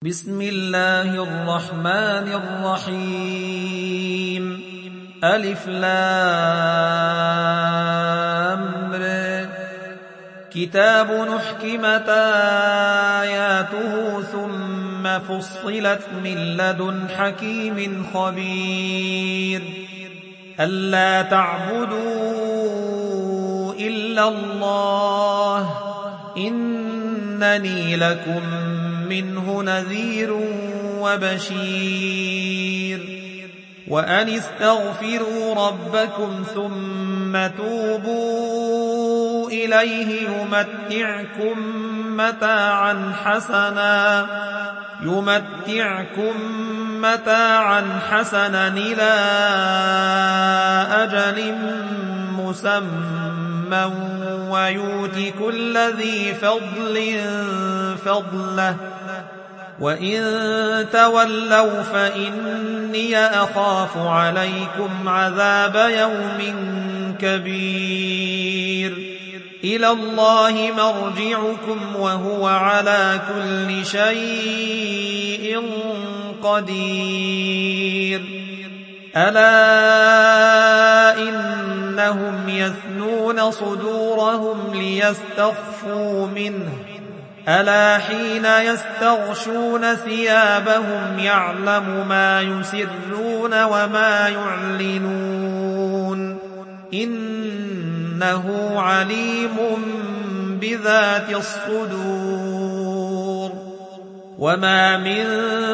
بسم الله الرحمن الرحيم ألف لام ر كتاب نحكمت آياته ثم فصلت من لدن حكيم خبير ألا تعبدوا إلا الله إنني لكم منه نذير وبشير وأن استغفروا ربكم ثم توبوا إليه يمتعكم متاعا حسنا إلى أجل مسمى ويؤت كل ذي فضل فضله وإن تولوا فإني أخاف عليكم عذاب يوم كبير إلى الله مرجعكم وهو على كل شيء قدير ألا إنهم يثنون صدورهم ليستخفوا منه ألا حين يستغشون ثيابهم يعلم ما يسرون وما يعلنون إنه عليم بذات الصدور وما من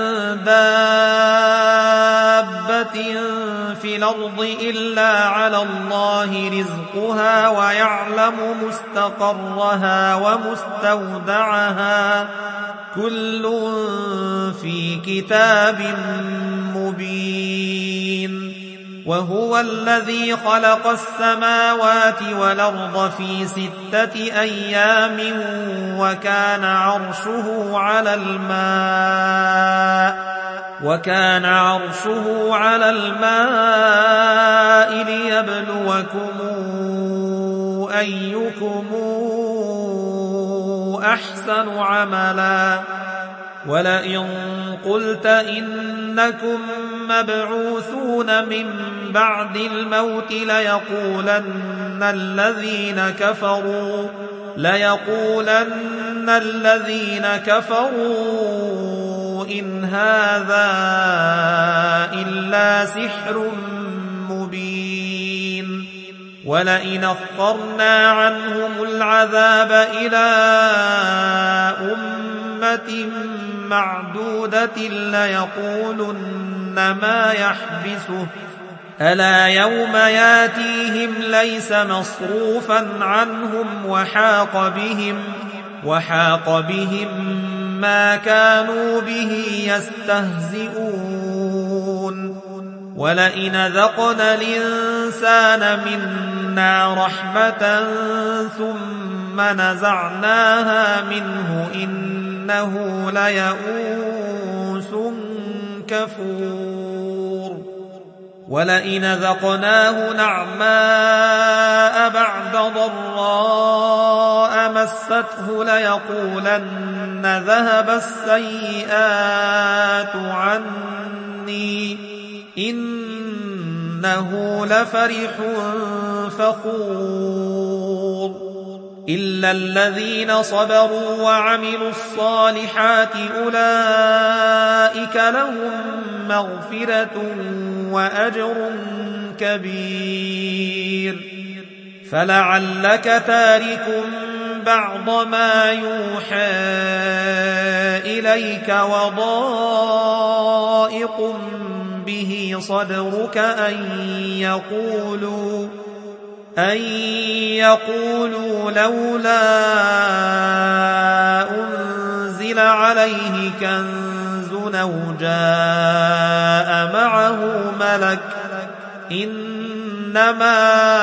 دابة في الأرض إلا على الله رزقها ويعلم مستقرها ومستودعها كل في كتاب مبين وهو الذي خلق السماوات والأرض في 6 أيام وكان عرشه على الماء ليبلوكم أيكم أحسن عملا ولئن قلت إنكم مبعوثون من بعد الموت ليقولن الذين كفروا إن هذا إلا سحر مبين ولئن أخرنا عنهم العذاب إلى أمة معدودة ليقولن ما يحبسه ألا يوم ياتيهم ليس مصروفا عنهم وحاق بهم ما كانوا به يستهزئون ولئن ذقنا الإنسان منا رحمة ثم نزعناها منه إنه ليئوس كفور ولئن ذقناه نعماء بعد ضراء مسته ليقولن ذهب السيئات عني إنه لفرح فخور إلا الذين صبروا وعملوا الصالحات أولئك لهم مغفرة وأجر كبير فلعلك تارك بعض ما يوحى إليك وضائق به صدرك أن يقولوا لولا أنزل عليه كنز أو جاء معه ملك إنما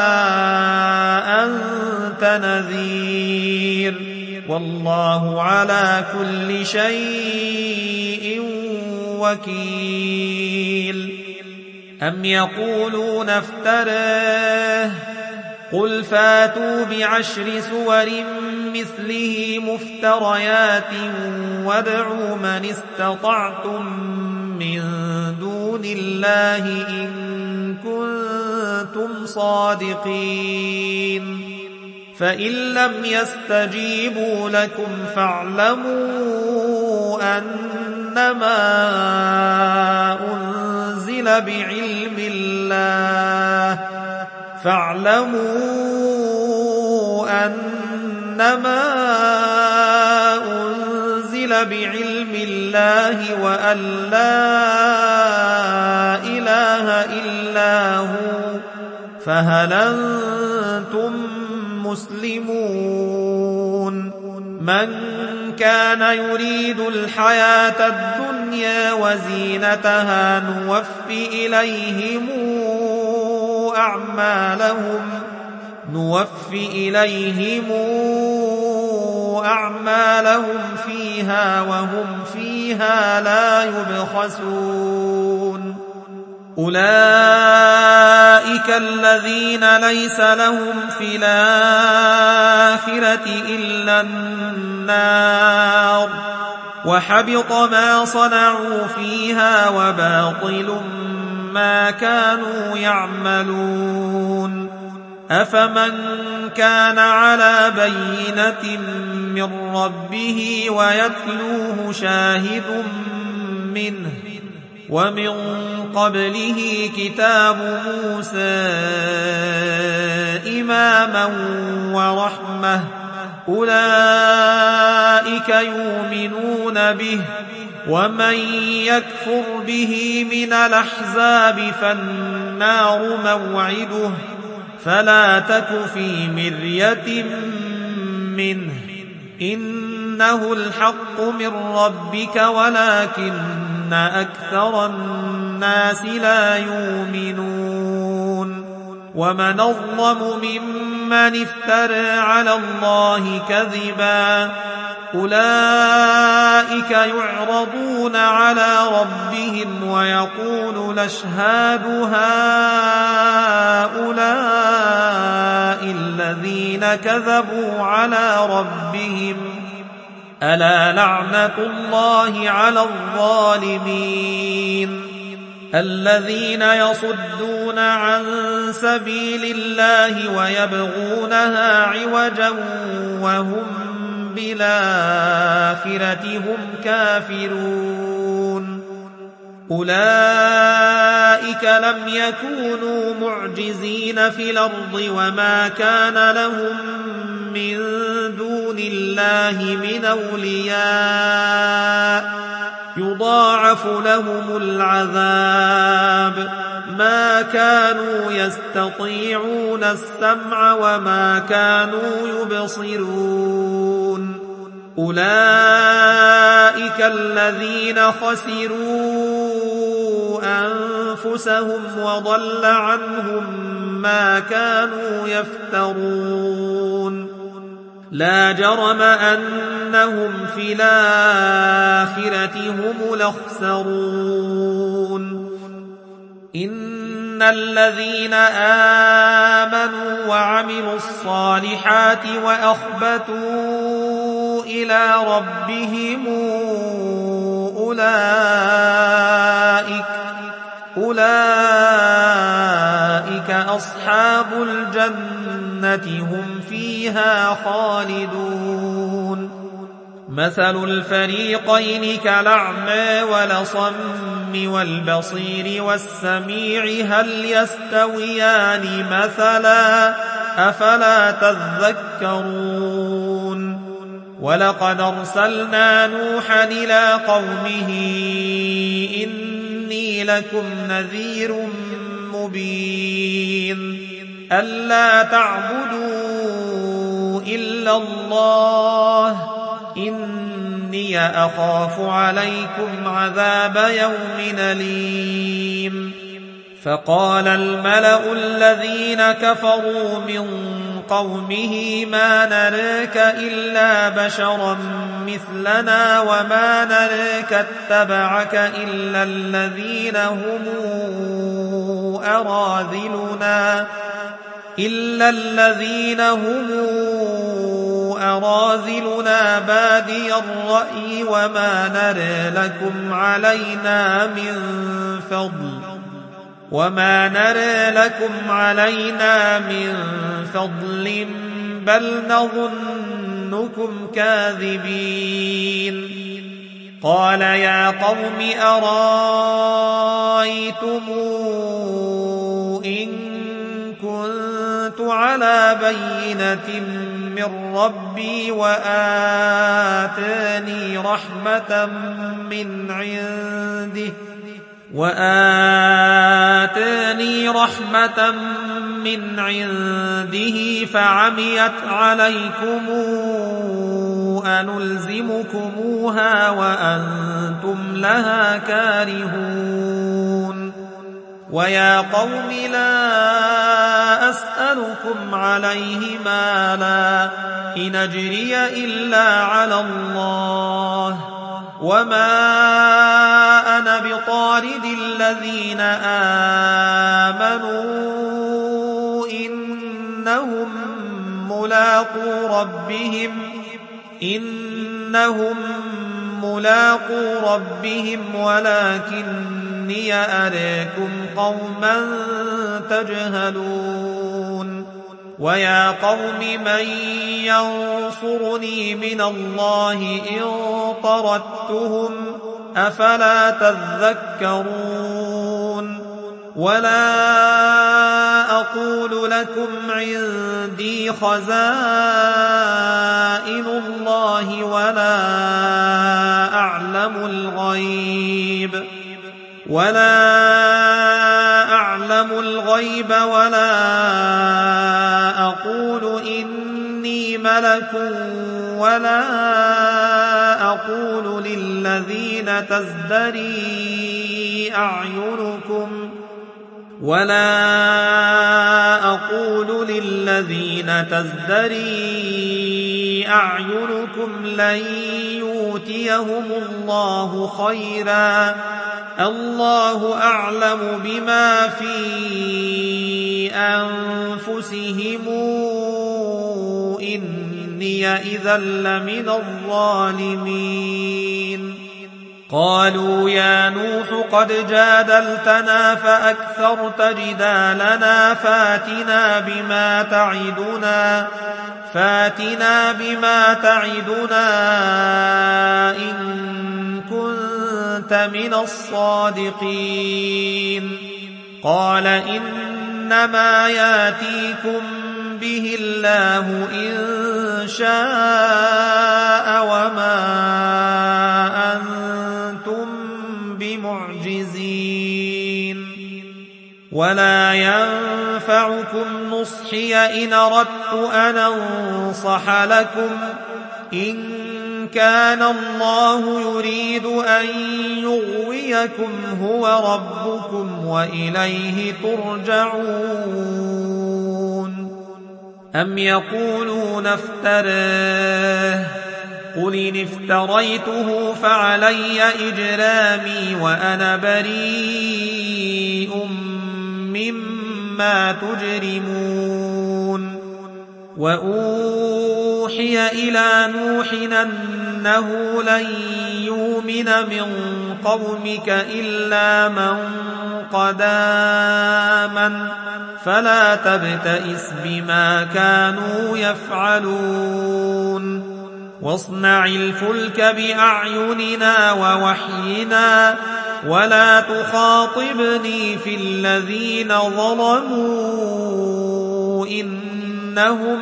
أنت نذير والله على كل شيء وكيل أم يقولون افتراه قل فاتوا ب10 سور مثله مفتريات وادعوا من استطعتم من دون الله إن كنتم صادقين فإن لم يستجيبوا لكم فاعلموا أنما أنزل بعلم الله وأن لا إله إلا هو فهل أنتم مسلمون من كان يريد الحياة الدنيا وزينتها نوفي إليهم أعمالهم فيها وهم فيها لا يبخسون أولئك الذين ليس لهم في الآخرة إلا النار وحبط ما صنعوا فيها وباطل ما كانوا يعملون أفمن كان على بينة من ربه ويتلوه شاهد منه ومن قبله كتاب موسى إماما ورحمة أولئك يؤمنون به ومن يكفر به من الأحزاب فالنار موعده فلا تك في مرية منه إنه الحق من ربك ولكن أكثر الناس لا يؤمنون ومن أظلم ممن افترى على الله كذبا أولئك يعرضون على ربهم ويقول الأشهاد هؤلاء الذين كذبوا على ربهم ألا لعنة الله على الظالمين الذين يصدون عن سبيل الله ويبغونها عوجا وهم بالآخرة هم كافرون أولئك لم يكونوا معجزين في الأرض وما كان لهم من دون الله من أولياء يضاعف لهم العذاب ما كانوا يستطيعون السمع وما كانوا يبصرون أولئك الذين خسروا أنفسهم وضل عنهم ما كانوا يفترون لا جرم أنهم في الآخرة هم الأخسرون إن الذين آمنوا وعملوا الصالحات وأخبتوا إلى ربهم أولئك أصحاب الجنة هم فيها خالدون مثل الفريقين كالأعمى والأصم والبصير والسميع هل يستويان مثلا أفلا تذكرون ولقد أرسلنا نوحا إلى قومه إني لكم نذير مبين ألا تعبدوا إلا الله إني أخاف عليكم عذاب يوم أليم فقال الملأ الذين كفروا من قومه ما نراك إلا بشرا مثلنا وما نراك اتبعك إلا الذين هم أراذلنا بادي الرأي وما نرى لكم علينا من فضل بل نظنكم كاذبين. قال يا قوم أرأيتم إن كنت على بينة من ربي وآتاني رحمة من عنده فعميت عليكم أنلزمكموها وأنتم لها كارهون. ويا قوم لا أسألكم عليه مالا إن أجري إلا على الله وما أنا بطارد الذين آمنوا إنهم ملاقو ربهم ولكني أراكم قوما تجهلون. ويا قوم من ينصرني من الله إن طردتهم أفلا تذكرون. ولا أقول لكم عندي خزائن الله ولا أعلم الغيب ولا أقول إني ملك ولا أقول للذين تزدري أعينكم لن يؤتيهم الله خيرا الله أعلم بما في أنفسهم إني إذا لمن الظالمين. قالوا يا نوح قد جادلتنا فأكثرت جدالنا فاتنا بما تعدنا إن كنت من الصادقين. قال إنما ياتيكم به الله إن شاء وما أنتم بمعجزين. ولا ينفعكم نصحي إن أردت أن أنصح لكم إن كان الله يريد أن يغويكم هو ربكم وإليه ترجعون. أم يقولون افتراه قل إن افتريته فعلي إجرامي وأنا بريء مما تجرمون. وأوحي إلى نوح أنه لن يؤمن من قومك إلا من قد آمن فلا تبتئس بما كانوا يفعلون. واصنع الفلك بأعيننا ووحينا ولا تخاطبني في الذين ظلموا إنهم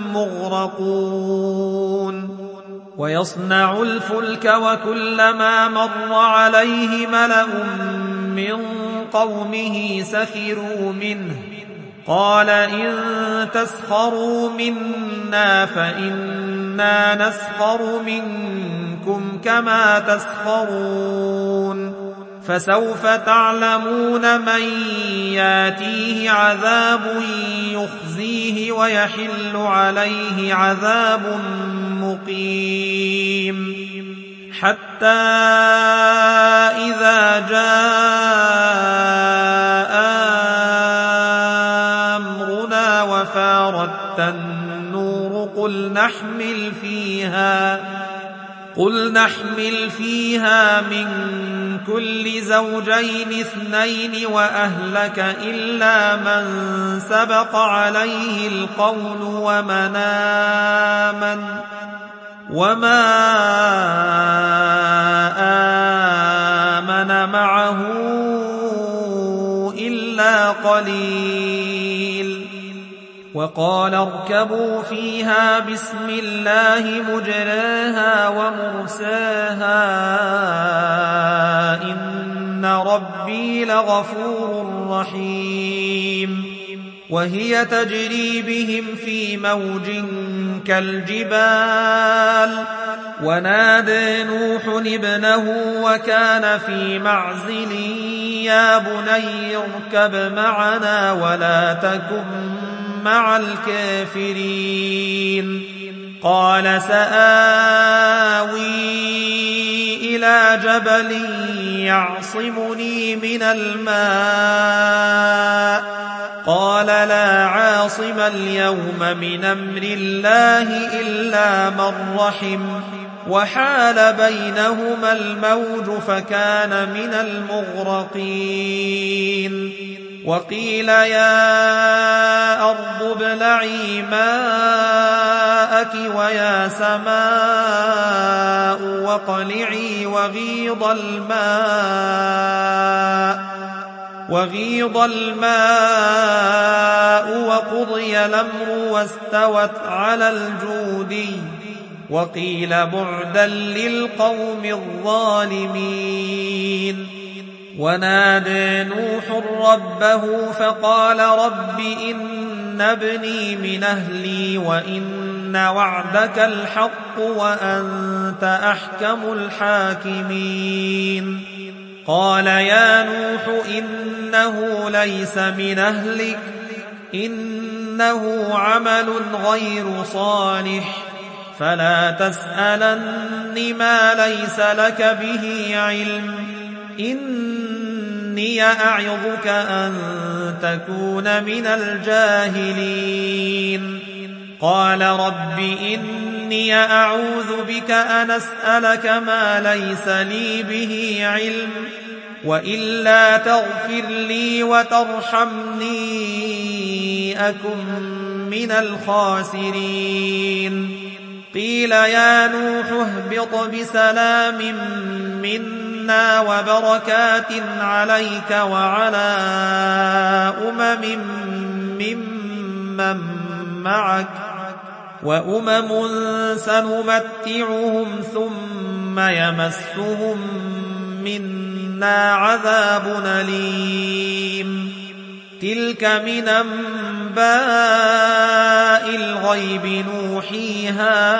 مغرقون. ويصنع الفلك وكلما مر عليه ملأ من قومه سخروا منه قال إن تسخروا منا فإنا نسخر منكم كما تسخرون. فسوف تعلمون من ياتيه عذاب يخزيه ويحل عليه عذاب مقيم. حتى إذا جاء أمرنا وفارت النور قل قل نحمل فيها من كل زوجين 2 وأهلك إلا من سبق عليه القول وما آمن معه إلا قليل. وقال اركبوا فيها بسم الله مجراها ومرساها إن ربي لغفور رحيم. وهي تجري بهم في موج كالجبال ونادى نوح ابنه وكان في معزل يا بني اركب معنا ولا تكن مع الكافرين. قال سآوي إلى جبل يعصمني من الماء قال لا عاصم اليوم من أمر الله إلا من رحم وحال بينهما الموج فكان من المغرقين. وقيل يا أرض ابلعي ماءك ويا سماء وقلعي وغيض الماء وقضي الأمر واستوت على الجودي وقيل بعدا للقوم الظالمين. ونادى نوح ربه فقال رب إن ابني من أهلي وإن وعدك الحق وأنت أحكم الحاكمين. قال يا نوح إنه ليس من أهلك إنه عمل غير صالح فلا تسألن ما ليس لك به علم إني أعظك أن تكون من الجاهلين. قال رب إني أعوذ بك أن أسألك ما ليس لي به علم وإلا تغفر لي وترحمني أكن من الخاسرين. قيل يا نوح اهبط بسلام منا وبركات عليك وعلى ممن معك وأمم سنمتعهم ثم يمسهم منا عذاب أليم. تلك من أنباء الغيب نوحيها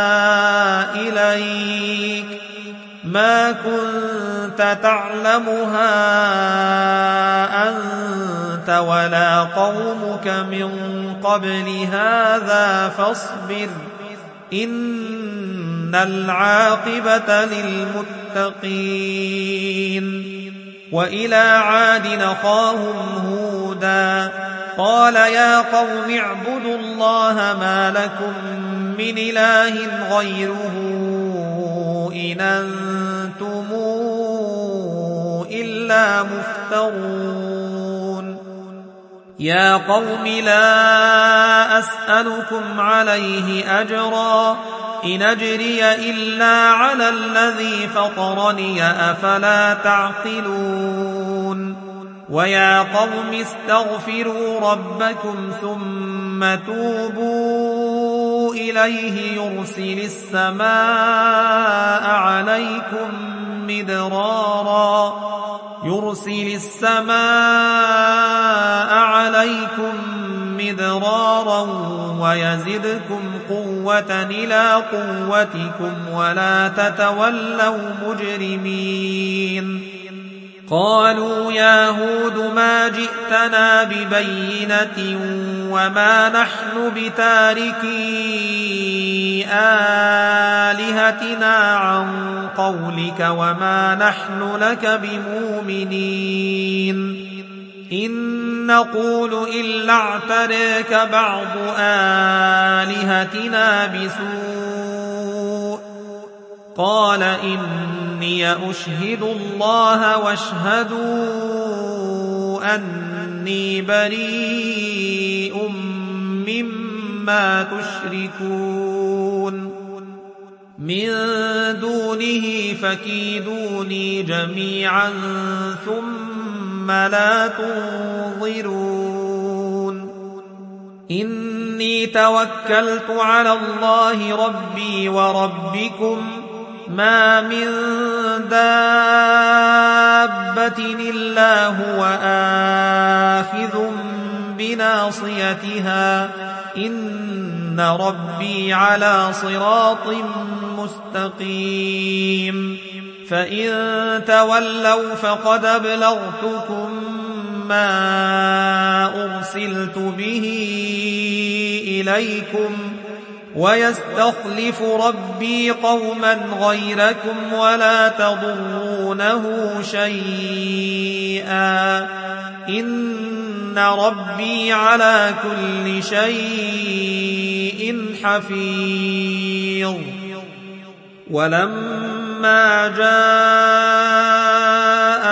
إليك ما كنت تعلمها أنت ولا قومك من قبل هذا فاصبر إن العاقبة للمتقين. وإلى عاد أخاهم هودا قال يا قوم اعبدوا الله ما لكم من إله غيره إن أنتم إلا مفترون. يا قوم لا أسألكم عليه أجرا إن أجري إلا على الذي فطرني أفلا تعقلون. ويا قوم استغفروا ربكم ثم توبوا إليه يرسل السماء عليكم مدرارا ويزدكم قوة إلى قوتكم ولا تتولوا مجرمين. قالوا يا هود ما جئتنا ببينة وما نحن بتاركي آلهتنا عن قولك وما نحن لك بمؤمنين إن نقول إلا اعتريك بعض آلهتنا بسوء قال إني أشهد الله واشهدوا أني بريء مما تشركون من دونه فكيدوني جميعا ثم لا تنظرون إني توكلت على الله ربي وربكم ما من دابة إلا هو آخذ بناصيتها إن ربي على صراط مستقيم فإن تولوا فقد أبلغتكم ما أرسلت به إليكم ويستخلف ربي قوما غيركم ولا تضرونه شيئا إن ربي على كل شيء حفيظ ولما جاء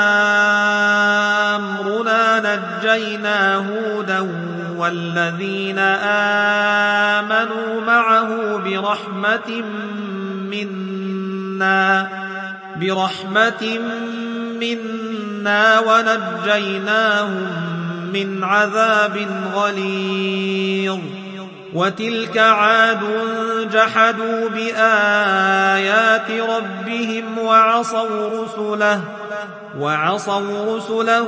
أمرنا نجينا هودا والذين آمنوا معه برحمة منا ونجيناهم من عذاب غليظ وتلك عاد جحدوا بآيات ربهم وعصوا رسله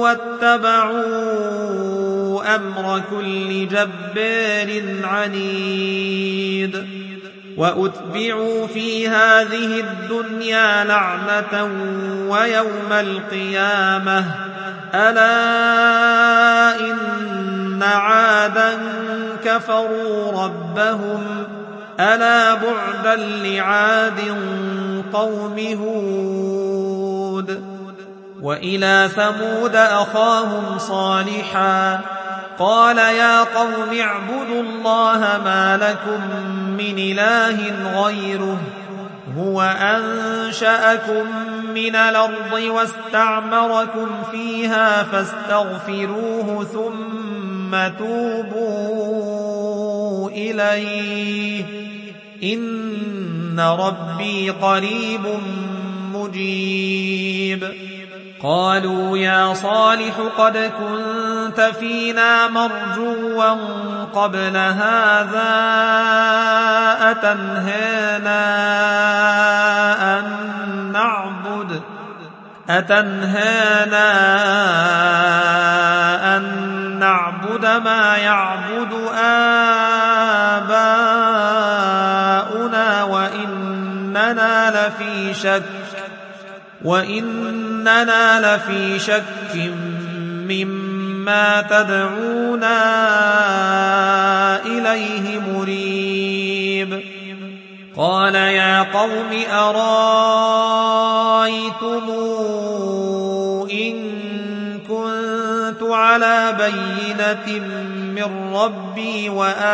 واتبعوا أمر كل جبار عنيد وأتبعوا في هذه الدنيا لعنة ويوم القيامة ألا إن عادا كفروا ربهم ألا بعدا لعاد قوم هود وإلى ثمود أخاهم صالحا قال يا قوم اعبدوا الله ما لكم من إله غيره هو أنشأكم من الأرض واستعمركم فيها فاستغفروه ثم توبوا إليه إن ربي قريب مجيب قالوا يا صالح قد كنت فينا مرجوا قبل هذا أتنهانا أن نعبد ما يعبد آباؤنا وإننا لفي شك مما تدعونا إليه مريب قال يا قوم أرايتم إن كنت على بينة من ربي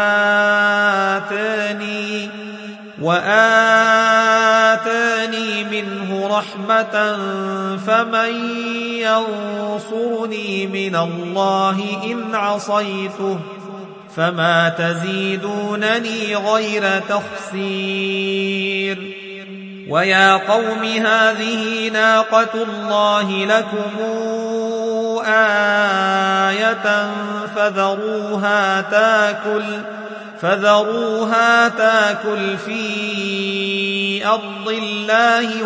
وآتاني منه رحمة فمن ينصرني من الله إن عصيته فما تزيدونني غير تخسير ويا قوم هذه ناقة الله لكم آية فذروها تاكل في أرض الله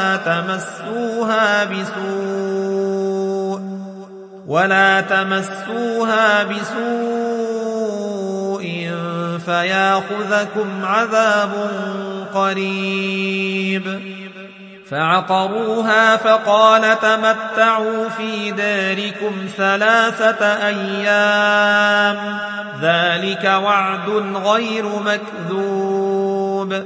ولا تمسوها بسوء فياخذكم عذاب قريب فعقروها فقال تمتعوا في داركم 3 أيام ذلك وعد غير مكذوب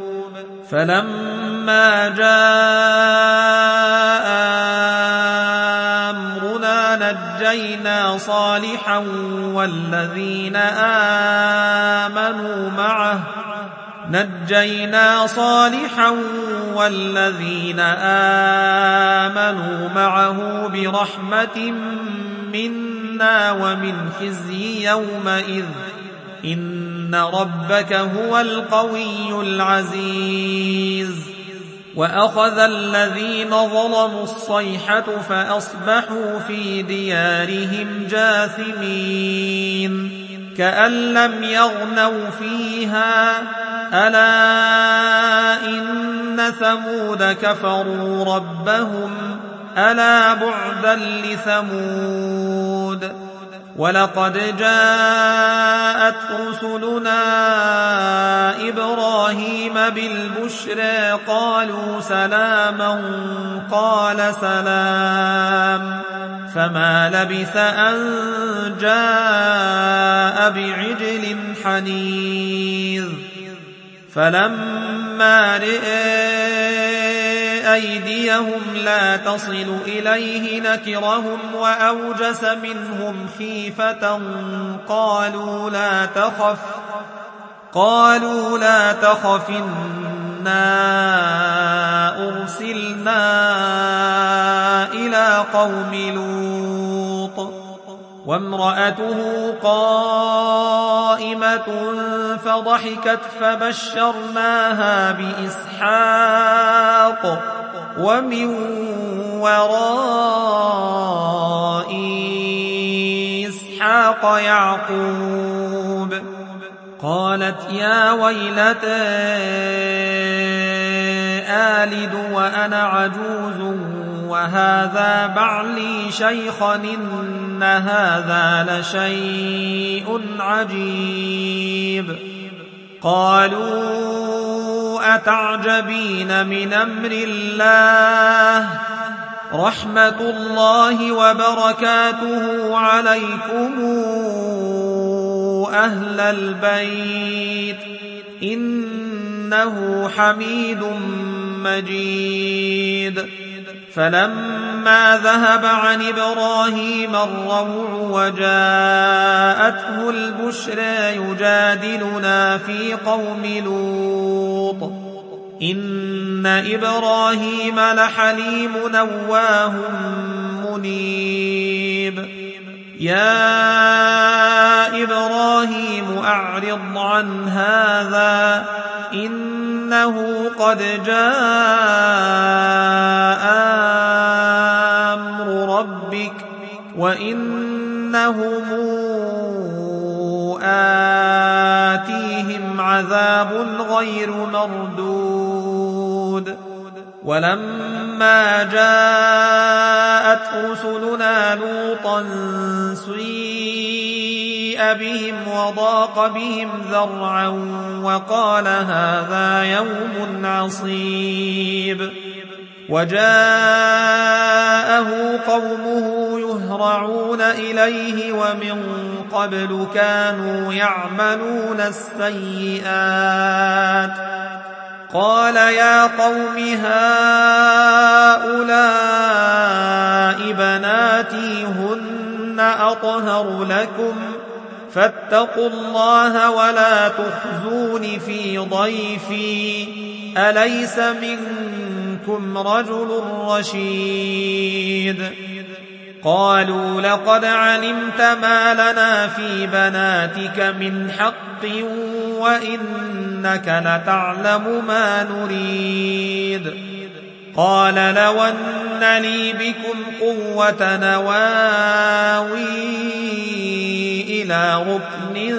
فلما جاء أمرنا نجينا صالحا والذين آمنوا معه برحمة منا ومن خزي يومئذ إن ربك هو القوي العزيز وأخذ الذين ظلموا الصيحة فأصبحوا في ديارهم جاثمين كأن لم يغنوا فيها ألا إن ثمود كفروا ربهم ألا بعدا لثمود ولقد جاءت رسلنا إبراهيم بالبشرى قالوا سلاما قال سلام فما لبث أن جاء بعجل حنيذ فلما رئي أيديهم لا تصل إليه نكرهم وأوجس منهم خيفة قالوا لا تخف إنا أرسلنا إلى قوم لوط وامرأته قائمة فضحكت فبشرناها بإسحاق ومن وراء إسحاق يعقوب قالت يا ويلتى آلد وأنا عجوز وهذا بعلي شيخا إن هذا لشيء عجيب قالوا أتعجبين من أمر الله رحمة الله وبركاته عليكم أهل البيت إنه حميد مجيد فلما ذهب عن إبراهيم الروع وجاءته البشرى يجادلنا في قوم لوط إن إبراهيم لحليم أواه منيب يا إبراهيم أعرض عن هذا إنه قد جاء أمر ربك وإنهم آتيهم عذاب غير مردود ولما جاءت رسلنا لوطا سيء بهم وضاق بهم ذرعا وقال هذا يوم عصيب وجاءه قومه يهرعون إليه ومن قبل كانوا يعملون السيئات قال يا قوم هؤلاء بناتي هن أطهر لكم فاتقوا الله ولا تخزون في ضيفي أليس منكم رجل رشيد قالوا لقد علمت ما لنا في بناتك من حق وإنك لتعلم ما نريد قال لو أن لي بكم قوة نواوي إلى ركن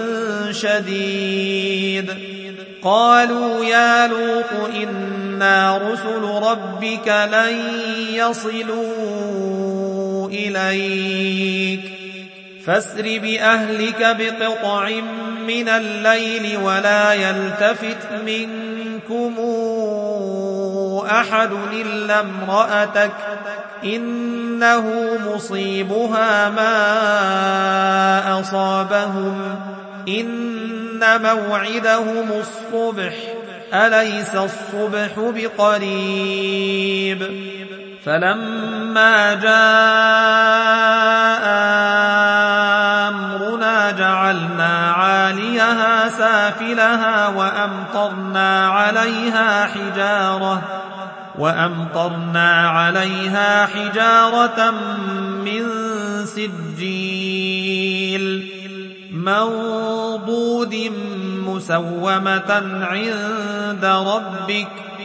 شديد قالوا يا لوط إنا رسل ربك لن يصلوا إليك فاسر بأهلك بقطع من الليل ولا يلتفت منكم أحد إلا امرأتك إنه مصيبها ما أصابهم إن موعدهم الصبح أليس الصبح بقريب فلما جاء عليها حجارة من سجيل منضود مسومة عند ربك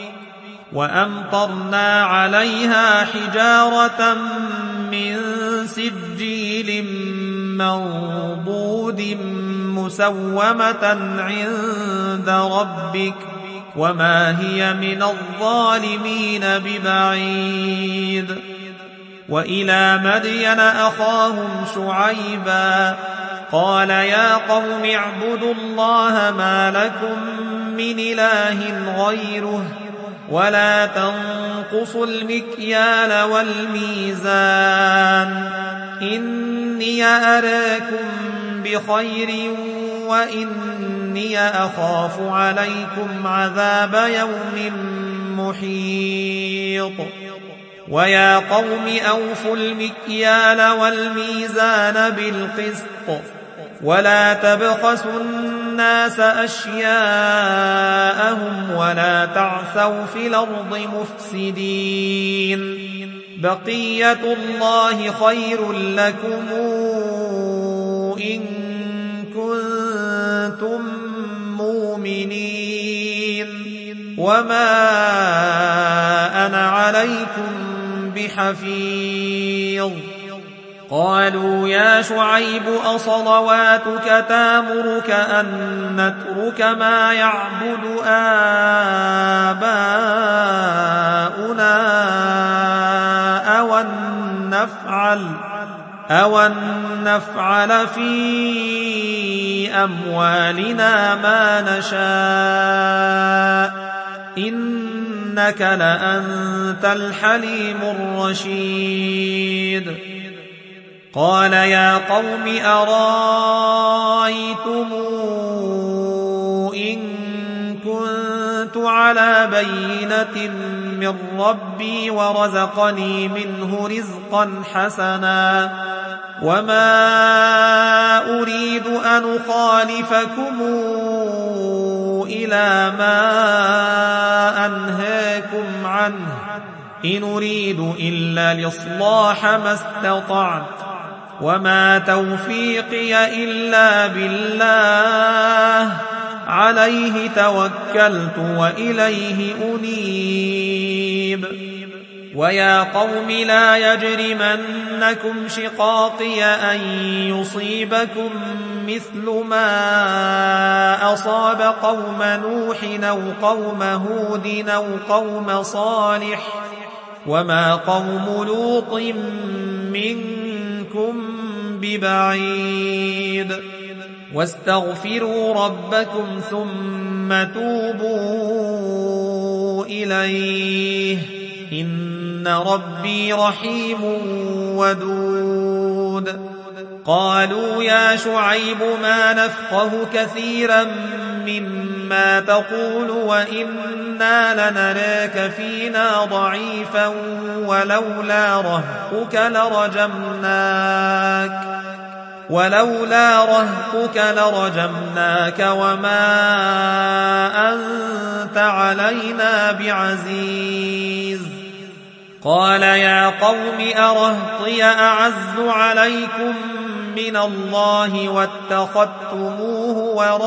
وما هي من الظالمين ببعيد. وإلى مدين أخاهم شعيبا قال يا قوم اعبدوا الله ما لكم من إله غيره ولا تنقصوا المكيال والميزان إني أراكم بخير وإني أخاف عليكم عذاب يوم محيط. ويا قوم أوفوا المكيال والميزان بالقسط ولا تبخسوا الناس أشياءهم ولا تعثوا في الأرض مفسدين بقية الله خير لكم إن كنتم مؤمنين وما أنا عليكم بحفيظ. قالوا يا شعيب أصلواتك تامرك أن نترك ما يعبد آباؤنا أو أن نفعل في أموالنا ما نشاء إنك لأنت الحليم الرشيد. قال يا قوم أرأيتم إن كنت على بينة من ربي ورزقني منه رزقا حسنا وما أريد أن أخالفكم إلى ما أنهاكم عنه إن أريد إلا الإصلاح ما استطعت وما توفيقي إلا بالله عليه توكلت وإليه أنيب. ويا قوم لا يجرمنكم شقاقي أن يصيبكم مثل ما أصاب قوم نوح أو قوم هود أو قوم صالح وما قوم لوط منكم ببعيد. واستغفروا ربكم ثم توبوا إليه إن ربي رحيم ودود. قالوا يا شعيب ما نفقه كثيرا مما تقول وإنا لنراك فينا ضعيفا ولولا رهطك لرجمناك وما أنت علينا بعزيز. قال يا قوم أرهطي أعز عليكم من الله واتخذتموه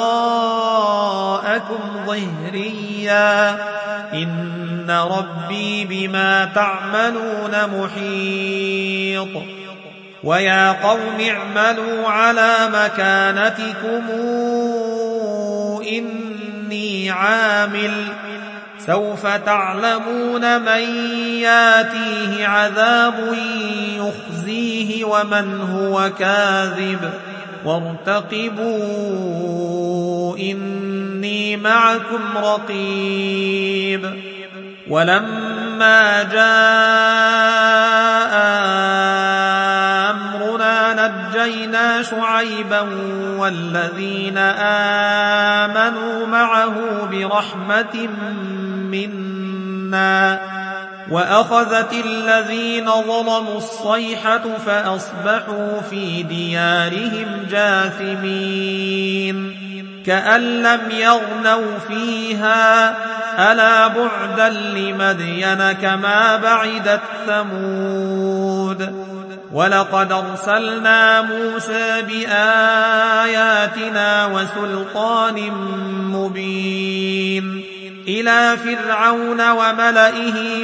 وراءكم ظهريا إن ربي بما تعملون محيط. ويا قوم اعملوا على مكانتكم إني عامل سوف تعلمون من ياتيه عذاب يخزيه ومن هو كاذب وارتقبوا إني معكم رقيب. ولما جاء أمرنا نجينا شعيبا والذين آمنوا معه برحمة منا وأخذت الذين ظلموا الصيحة فأصبحوا في ديارهم جاثمين كأن لم يغنوا فيها ألا بعدا لمدين كما بعدت ثمود ولقد أرسلنا موسى بآياتنا وسلطان مبين إلى فرعون وملئه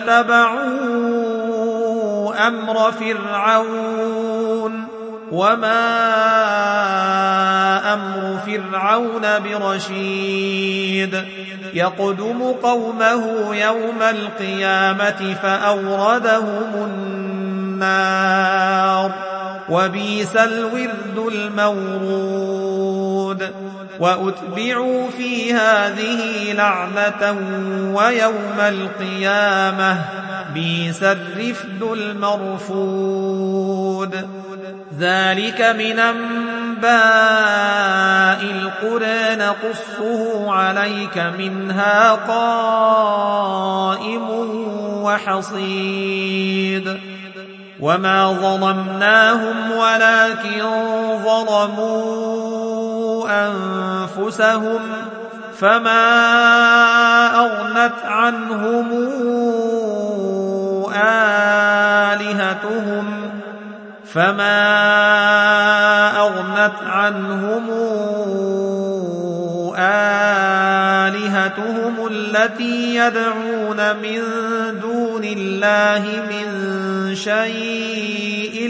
فاتبعوا أمر فرعون وما أمر فرعون برشيد يقدم قومه يوم القيامة فأوردهم النار وبئس الورد المورود وأتبعوا في هذه لعنة ويوم القيامة بئس الرفد المرفود ذلك من أنباء القرى نقصه عليك منها قائم وحصيد وما ظلمناهم ولكن ظلموا أنفسهم فما أغنت عنهم آلهتهم التي يدعون من دون الله من شيء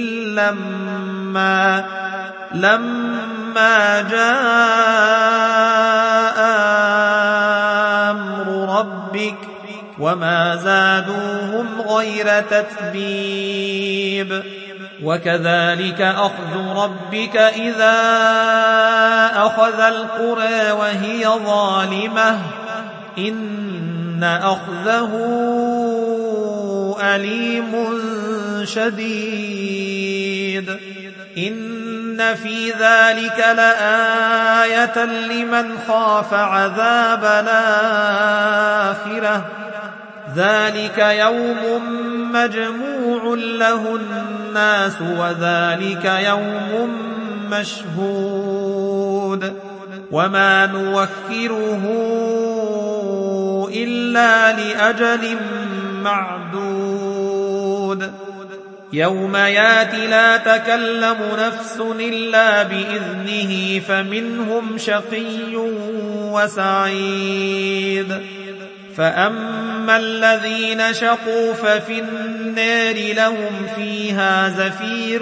لما جاء أمر ربك وما زادوهم غير تتبيب وكذلك أخذ ربك إذا أخذ القرى وهي ظالمة إن أخذه أليم شديد إن في ذلك لآية لمن خاف عذاب الآخرة ذلك يوم مجموع له الناس وذلك يوم مشهود وما نوخره إلا لأجل معدود يوم ياتي لا تكلم نفس إلا بإذنه فمنهم شقي وسعيد فأما الذين شقوا ففي النار لهم فيها زفير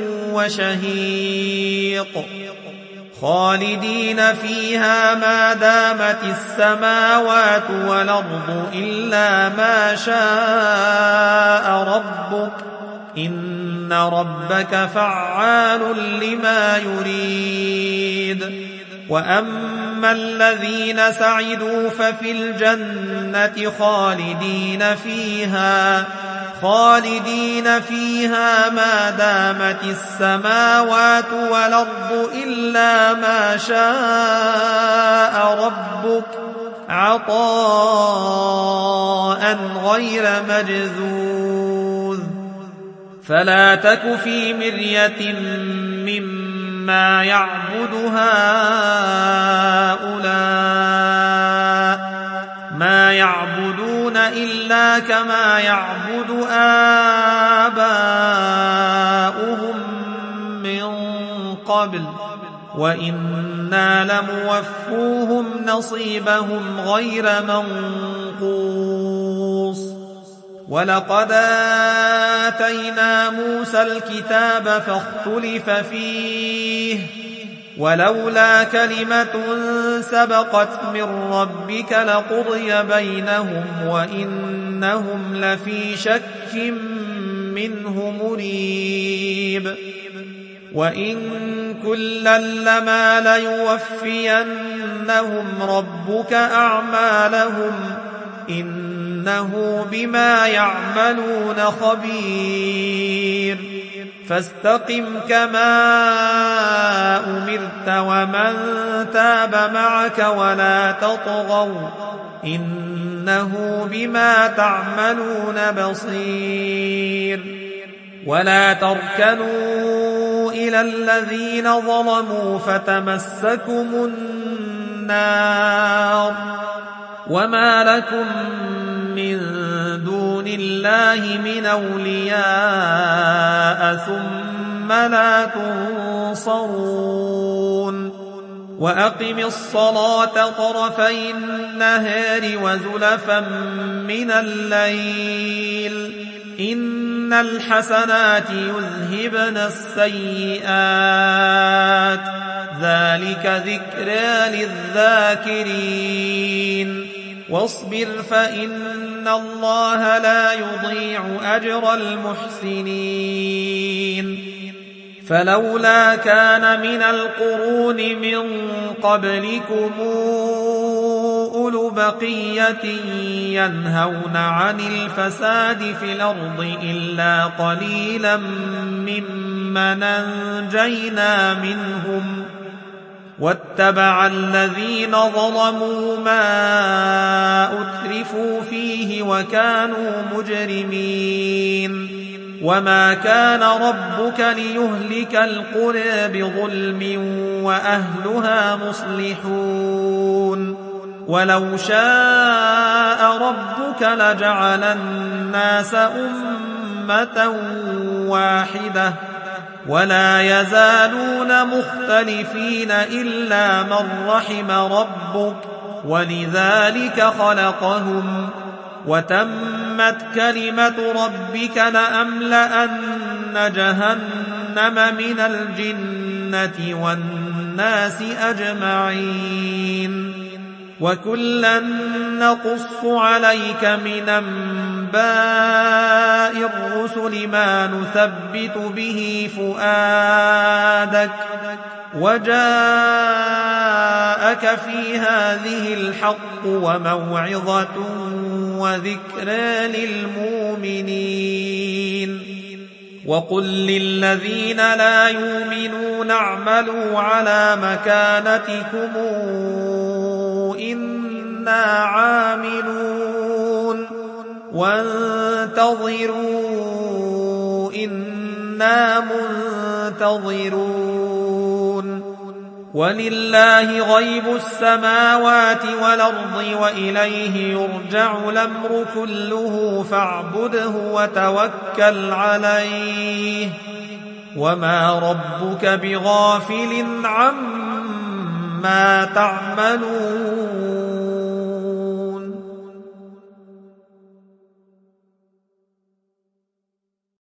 وشهيق خالدين فيها ما دامت السماوات والأرض إلا ما شاء ربك إن ربك فعال لما يريد وأما الذين سعدوا ففي الجنة خالدين فيها ما دامت السماوات والأرض إلا ما شاء ربك عطاء غير مجذوذ فلا تك في مرية مما يعبد هؤلاء ما يعبدون إلا كما يعبد آباؤهم من قبل وإنا لموفوهم نصيبهم غير منقوص ولقد آتينا موسى الكتاب فاختلف فيه ولولا كلمة سبقت من ربك لقضي بينهم وإنهم لفي شك منه مريب وإن كلا لما ليوفينهم ربك أعمالهم إنه بما يعملون خبير فاستقم كما أمرت ومن تاب معك ولا تطغوا إنه بما تعملون بصير ولا تركنوا إلى الذين ظلموا فتمسكم النار وما لكم من دون الله من أولياء ثم لا تنصرون وأقم الصلاة طرفي النهار وزلفا من الليل إن الحسنات يذهبن السيئات ذلك ذكرى للذاكرين واصبر فإن الله لا يضيع أجر المحسنين فلولا كان من القرون من قبلكم أولو بقية ينهون عن الفساد في الأرض إلا قليلا ممن أنجينا منهم واتبع الذين ظلموا ما أترفوا فيه وكانوا مجرمين وما كان ربك ليهلك القرى بظلم وأهلها مصلحون ولو شاء ربك لجعل الناس أمة واحدة ولا يزالون مختلفين إلا من رحم ربك ولذلك خلقهم وتمت كلمة ربك لأملأن جهنم من الجنة والناس أجمعين وكلا نقص عليك من أنباء الرسل ما نثبت به فؤادك وجاءك في هذه الحق وموعظة وذكرى للمؤمنين وقل للذين لا يؤمنون اعملوا على مكانتكم إنا عاملون وانتظروا إنا منتظرون ولله غيب السماوات والأرض وإليه يرجع الأمر كله فاعبده وتوكل عليه وما ربك بغافل عما تعملون